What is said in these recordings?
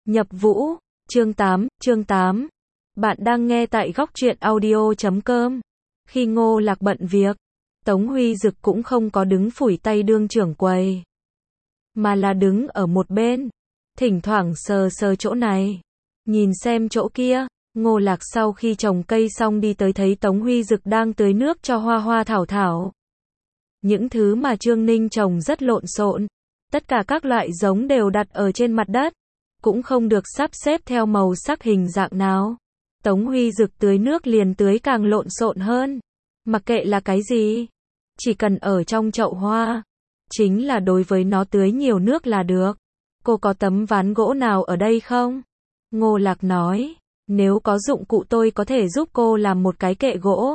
Nhập vũ, chương 8. Bạn đang nghe tại góc truyện audio.com. Khi Ngô Lạc bận việc, Tống Huy Dực cũng không có đứng phủi tay đương trưởng quầy, mà là đứng ở một bên, thỉnh thoảng sờ sờ chỗ này, nhìn xem chỗ kia. Ngô Lạc sau khi trồng cây xong đi tới thấy Tống Huy Dực đang tưới nước cho hoa hoa thảo thảo. Những thứ mà Trương Ninh trồng rất lộn xộn, tất cả các loại giống đều đặt ở trên mặt đất, cũng không được sắp xếp theo màu sắc hình dạng nào. Tống Huy Dực tưới nước liền tưới càng lộn xộn hơn. Mặc kệ là cái gì, chỉ cần ở trong chậu hoa, chính là đối với nó tưới nhiều nước là được. Cô có tấm ván gỗ nào ở đây không? Ngô Lạc nói, nếu có dụng cụ tôi có thể giúp cô làm một cái kệ gỗ.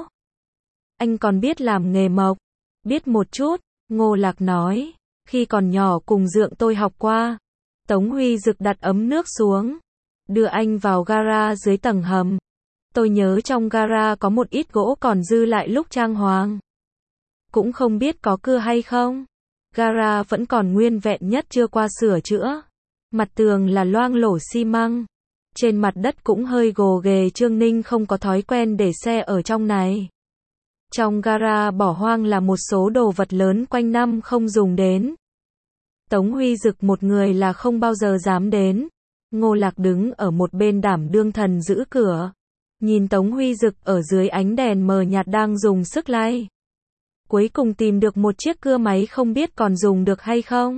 Anh còn biết làm nghề mộc? Biết một chút, Ngô Lạc nói, khi còn nhỏ cùng dượng tôi học qua. Tống Huy Dực đặt ấm nước xuống, đưa anh vào gara dưới tầng hầm. Tôi nhớ trong gara có một ít gỗ còn dư lại lúc trang hoàng. Cũng không biết có cưa hay không. Gara vẫn còn nguyên vẹn nhất chưa qua sửa chữa. Mặt tường là loang lổ xi măng. Trên mặt đất cũng hơi gồ ghề, Trương Ninh không có thói quen để xe ở trong này. Trong gara bỏ hoang là một số đồ vật lớn quanh năm không dùng đến. Tống Huy Dực một người là không bao giờ dám đến. Ngô Lạc đứng ở một bên đảm đương thần giữ cửa. Nhìn Tống Huy Dực ở dưới ánh đèn mờ nhạt đang dùng sức lay. Cuối cùng tìm được một chiếc cưa máy không biết còn dùng được hay không.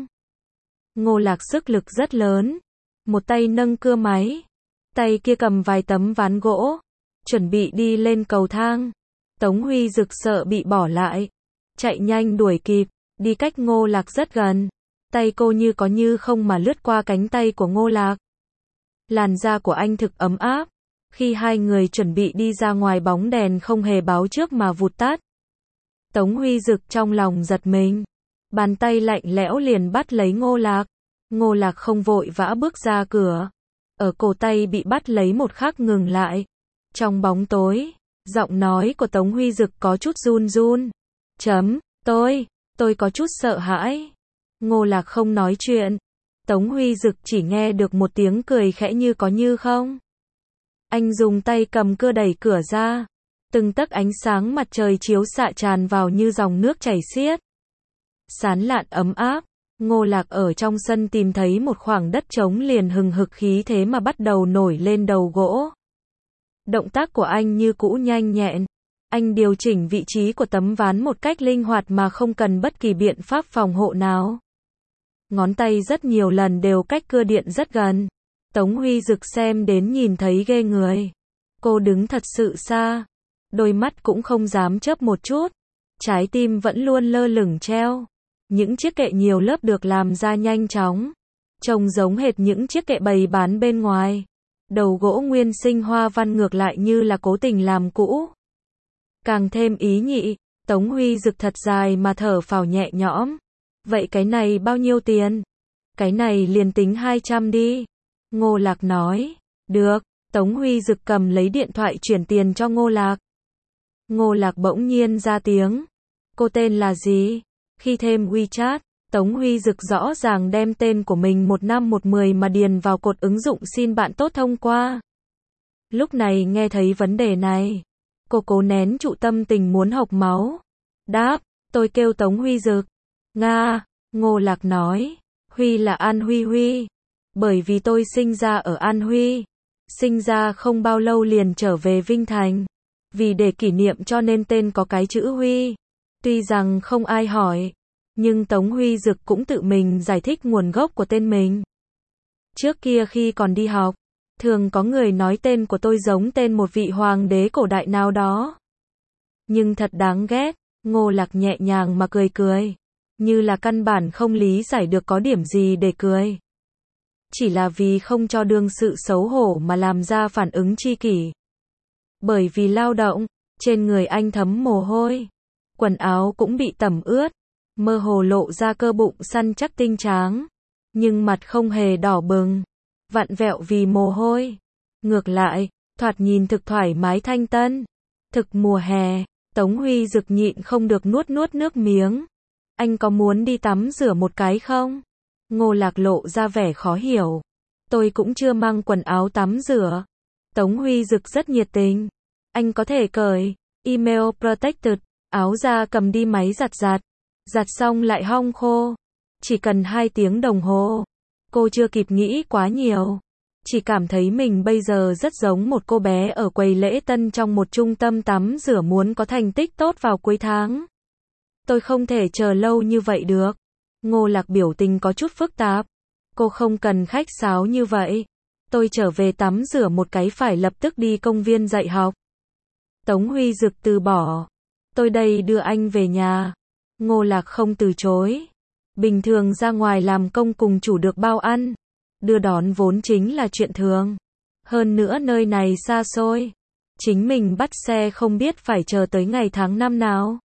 Ngô Lạc sức lực rất lớn. Một tay nâng cưa máy, tay kia cầm vài tấm ván gỗ, chuẩn bị đi lên cầu thang. Tống Huy Dực sợ bị bỏ lại, chạy nhanh đuổi kịp, đi cách Ngô Lạc rất gần. Tay cô như có như không mà lướt qua cánh tay của Ngô Lạc. Làn da của anh thực ấm áp. Khi hai người chuẩn bị đi ra ngoài, bóng đèn không hề báo trước mà vụt tắt. Tống Huy Dực trong lòng giật mình. Bàn tay lạnh lẽo liền bắt lấy Ngô Lạc. Ngô Lạc không vội vã bước ra cửa. Ở cổ tay bị bắt lấy một khắc ngừng lại. Trong bóng tối, giọng nói của Tống Huy Dực có chút run run. Tôi có chút sợ hãi. Ngô Lạc không nói chuyện. Tống Huy Dực chỉ nghe được một tiếng cười khẽ như có như không. Anh dùng tay cầm cưa đẩy cửa ra. Từng tấc ánh sáng mặt trời chiếu xạ tràn vào như dòng nước chảy xiết. Sán lạn ấm áp. Ngô Lạc ở trong sân tìm thấy một khoảng đất trống liền hừng hực khí thế mà bắt đầu nổi lên đầu gỗ. Động tác của anh như cũ nhanh nhẹn. Anh điều chỉnh vị trí của tấm ván một cách linh hoạt mà không cần bất kỳ biện pháp phòng hộ nào. Ngón tay rất nhiều lần đều cách cưa điện rất gần. Tống Huy Dực xem đến nhìn thấy ghê người. Cô đứng thật sự xa. Đôi mắt cũng không dám chớp một chút. Trái tim vẫn luôn lơ lửng treo. Những chiếc kệ nhiều lớp được làm ra nhanh chóng. Trông giống hệt những chiếc kệ bày bán bên ngoài. Đầu gỗ nguyên sinh hoa văn ngược lại như là cố tình làm cũ. Càng thêm ý nhị. Tống Huy Dực thật dài mà thở phào nhẹ nhõm. Vậy cái này bao nhiêu tiền? Cái này liền tính 200 đi. Ngô Lạc nói. Được. Tống Huy Dực cầm lấy điện thoại chuyển tiền cho Ngô Lạc. Ngô Lạc bỗng nhiên ra tiếng. Cô tên là gì? Khi thêm WeChat, Tống Huy Dực rõ ràng đem tên của mình 1510 mà điền vào cột ứng dụng xin bạn tốt thông qua. Lúc này nghe thấy vấn đề này, cô cố nén trụ tâm tình muốn hộc máu. Đáp, tôi kêu Tống Huy Dực. Nga, Ngô Lạc nói, Huy là An Huy Huy. Bởi vì tôi sinh ra ở An Huy. Sinh ra không bao lâu liền trở về Vinh Thành. Vì để kỷ niệm cho nên tên có cái chữ Huy. Tuy rằng không ai hỏi, nhưng Tống Huy Dực cũng tự mình giải thích nguồn gốc của tên mình. Trước kia khi còn đi học, thường có người nói tên của tôi giống tên một vị hoàng đế cổ đại nào đó. Nhưng thật đáng ghét, Ngô Lạc nhẹ nhàng mà cười cười. Như là căn bản không lý giải được có điểm gì để cười. Chỉ là vì không cho đương sự xấu hổ mà làm ra phản ứng chi kỷ. Bởi vì lao động, trên người anh thấm mồ hôi. Quần áo cũng bị tẩm ướt. Mơ hồ lộ ra cơ bụng săn chắc tinh tráng. Nhưng mặt không hề đỏ bừng. Vặn vẹo vì mồ hôi. Ngược lại, thoạt nhìn thực thoải mái thanh tân. Thực mùa hè. Tống Huy Dực nhịn không được nuốt nước miếng. Anh có muốn đi tắm rửa một cái không? Ngô Lạc lộ ra vẻ khó hiểu. Tôi cũng chưa mang quần áo tắm rửa. Tống Huy Dực rất nhiệt tình. Anh có thể cởi email protected, áo ra cầm đi máy giặt. Giặt xong lại hong khô. Chỉ cần 2 tiếng đồng hồ. Cô chưa kịp nghĩ quá nhiều. Chỉ cảm thấy mình bây giờ rất giống một cô bé ở quầy lễ tân trong một trung tâm tắm rửa muốn có thành tích tốt vào cuối tháng. Tôi không thể chờ lâu như vậy được. Ngô Lạc biểu tình có chút phức tạp. Cô không cần khách sáo như vậy. Tôi trở về tắm rửa một cái phải lập tức đi công viên dạy học. Tống Huy Dực từ bỏ. Tôi đây đưa anh về nhà. Ngô Lạc không từ chối. Bình thường ra ngoài làm công cùng chủ được bao ăn. Đưa đón vốn chính là chuyện thường. Hơn nữa nơi này xa xôi. Chính mình bắt xe không biết phải chờ tới ngày tháng năm nào.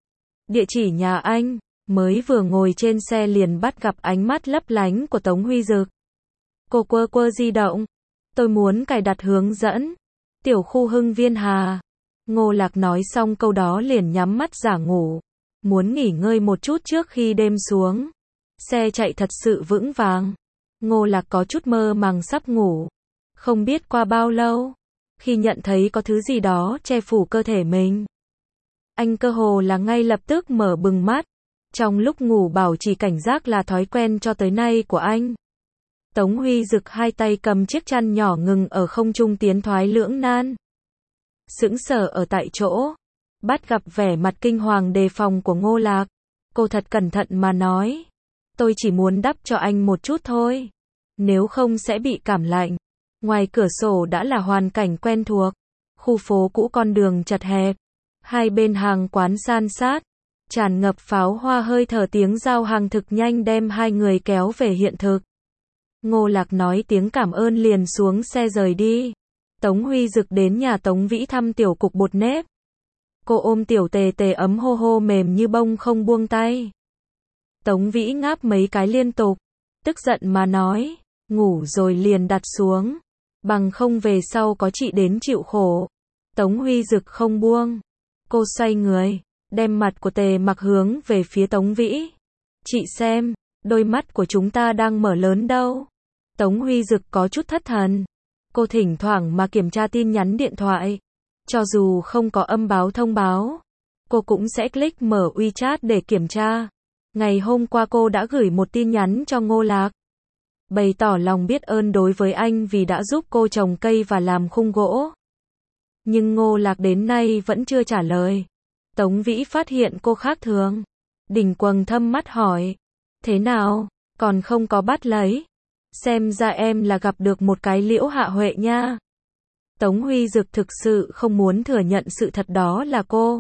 Địa chỉ nhà anh. Mới vừa ngồi trên xe liền bắt gặp ánh mắt lấp lánh của Tống Huy Dực. Cô quơ di động. Tôi muốn cài đặt hướng dẫn. Tiểu khu Hưng Viên Hà. Ngô Lạc nói xong câu đó liền nhắm mắt giả ngủ. Muốn nghỉ ngơi một chút trước khi đêm xuống. Xe chạy thật sự vững vàng. Ngô Lạc có chút mơ màng sắp ngủ. Không biết qua bao lâu. Khi nhận thấy có thứ gì đó che phủ cơ thể mình. Anh cơ hồ là ngay lập tức mở bừng mắt. Trong lúc ngủ bảo trì cảnh giác là thói quen cho tới nay của anh. Tống Huy Dực 2 tay cầm chiếc chăn nhỏ ngừng ở không trung tiến thoái lưỡng nan. Sững sờ ở tại chỗ. Bắt gặp vẻ mặt kinh hoàng đề phòng của Ngô Lạc. Cô thật cẩn thận mà nói. Tôi chỉ muốn đắp cho anh một chút thôi. Nếu không sẽ bị cảm lạnh. Ngoài cửa sổ đã là hoàn cảnh quen thuộc. Khu phố cũ con đường chật hẹp. Hai bên hàng quán san sát. Tràn ngập pháo hoa hơi thở tiếng giao hàng thực nhanh đem hai người kéo về hiện thực. Ngô Lạc nói tiếng cảm ơn liền xuống xe rời đi. Tống Huy Dực đến nhà Tống Vĩ thăm tiểu cục bột nếp. Cô ôm tiểu tề tề ấm hô hô mềm như bông không buông tay. Tống Vĩ ngáp mấy cái liên tục. Tức giận mà nói. Ngủ rồi liền đặt xuống. Bằng không về sau có chị đến chịu khổ. Tống Huy Dực không buông. Cô xoay người. Đem mặt của tề mặc hướng về phía Tống Vĩ. Chị xem. Đôi mắt của chúng ta đang mở lớn đâu. Tống Huy Dực có chút thất thần. Cô thỉnh thoảng mà kiểm tra tin nhắn điện thoại. Cho dù không có âm báo thông báo. Cô cũng sẽ click mở WeChat để kiểm tra. Ngày hôm qua cô đã gửi một tin nhắn cho Ngô Lạc. Bày tỏ lòng biết ơn đối với anh vì đã giúp cô trồng cây và làm khung gỗ. Nhưng Ngô Lạc đến nay vẫn chưa trả lời. Tống Vĩ phát hiện cô khác thường. Đỉnh quầng thâm mắt hỏi. Thế nào, còn không có bắt lấy? Xem ra em là gặp được một cái Liễu Hạ Huệ nha. Tống Huy Dực thực sự không muốn thừa nhận sự thật đó là cô.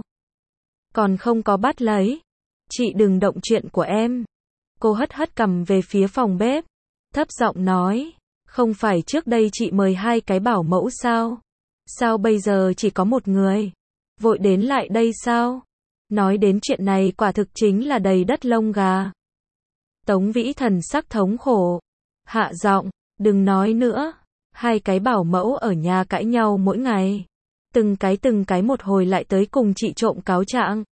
Còn không có bắt lấy. Chị đừng động chuyện của em. Cô hất cằm về phía phòng bếp. Thấp giọng nói. Không phải trước đây chị mời 2 cái bảo mẫu sao? Sao bây giờ chỉ có một người? Vội đến lại đây sao? Nói đến chuyện này quả thực chính là đầy đất lông gà. Tống Vĩ thần sắc thống khổ. Hạ giọng, đừng nói nữa. 2 cái bảo mẫu ở nhà cãi nhau mỗi ngày. Từng cái một hồi lại tới cùng chị trộm cáo trạng.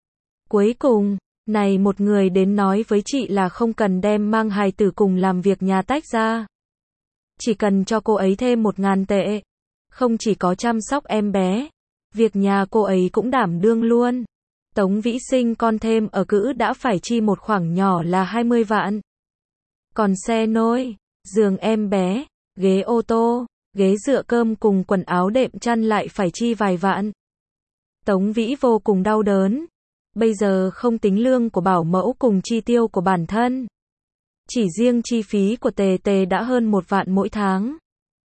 Cuối cùng, này một người đến nói với chị là không cần đem mang hài tử cùng làm việc nhà tách ra. Chỉ cần cho cô ấy thêm 1.000 tệ. Không chỉ có chăm sóc em bé. Việc nhà cô ấy cũng đảm đương luôn. Tống Vĩ sinh con thêm ở cữ đã phải chi một khoản nhỏ là 20 vạn. Còn xe nôi, giường em bé, ghế ô tô, ghế dựa cơm cùng quần áo đệm chăn lại phải chi vài vạn. Tống Vĩ vô cùng đau đớn. Bây giờ không tính lương của bảo mẫu cùng chi tiêu của bản thân. Chỉ riêng chi phí của tề tề đã hơn 1 vạn mỗi tháng.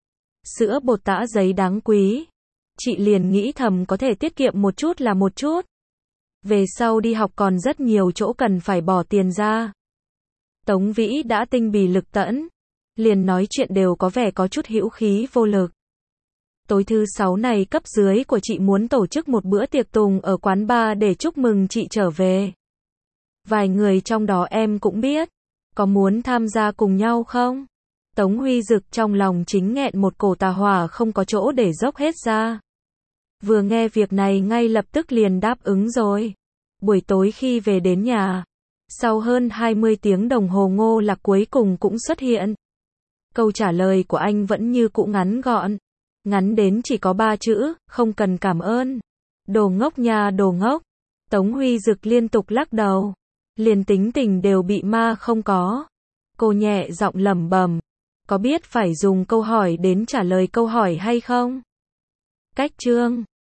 Sữa bột tã giấy đáng quý. Chị liền nghĩ thầm có thể tiết kiệm một chút là một chút. Về sau đi học còn rất nhiều chỗ cần phải bỏ tiền ra. Tống Vĩ đã tinh bì lực tẫn. Liền nói chuyện đều có vẻ có chút hữu khí vô lực. Tối thứ 6 này cấp dưới của chị muốn tổ chức một bữa tiệc tùng ở quán bar để chúc mừng chị trở về. Vài người trong đó em cũng biết. Có muốn tham gia cùng nhau không? Tống Huy Dực trong lòng chính nghẹn một cổ tà hỏa không có chỗ để dốc hết ra. Vừa nghe việc này ngay lập tức liền đáp ứng rồi. Buổi tối khi về đến nhà. Sau hơn 20 tiếng đồng hồ Ngô Lạc cuối cùng cũng xuất hiện. Câu trả lời của anh vẫn như cũ ngắn gọn. Ngắn đến chỉ có 3 chữ, không cần cảm ơn. Đồ ngốc nha đồ ngốc. Tống Huy Dực liên tục lắc đầu. Liền tính tình đều bị ma không có. Cô nhẹ giọng lẩm bẩm. Có biết phải dùng câu hỏi đến trả lời câu hỏi hay không? Cách chương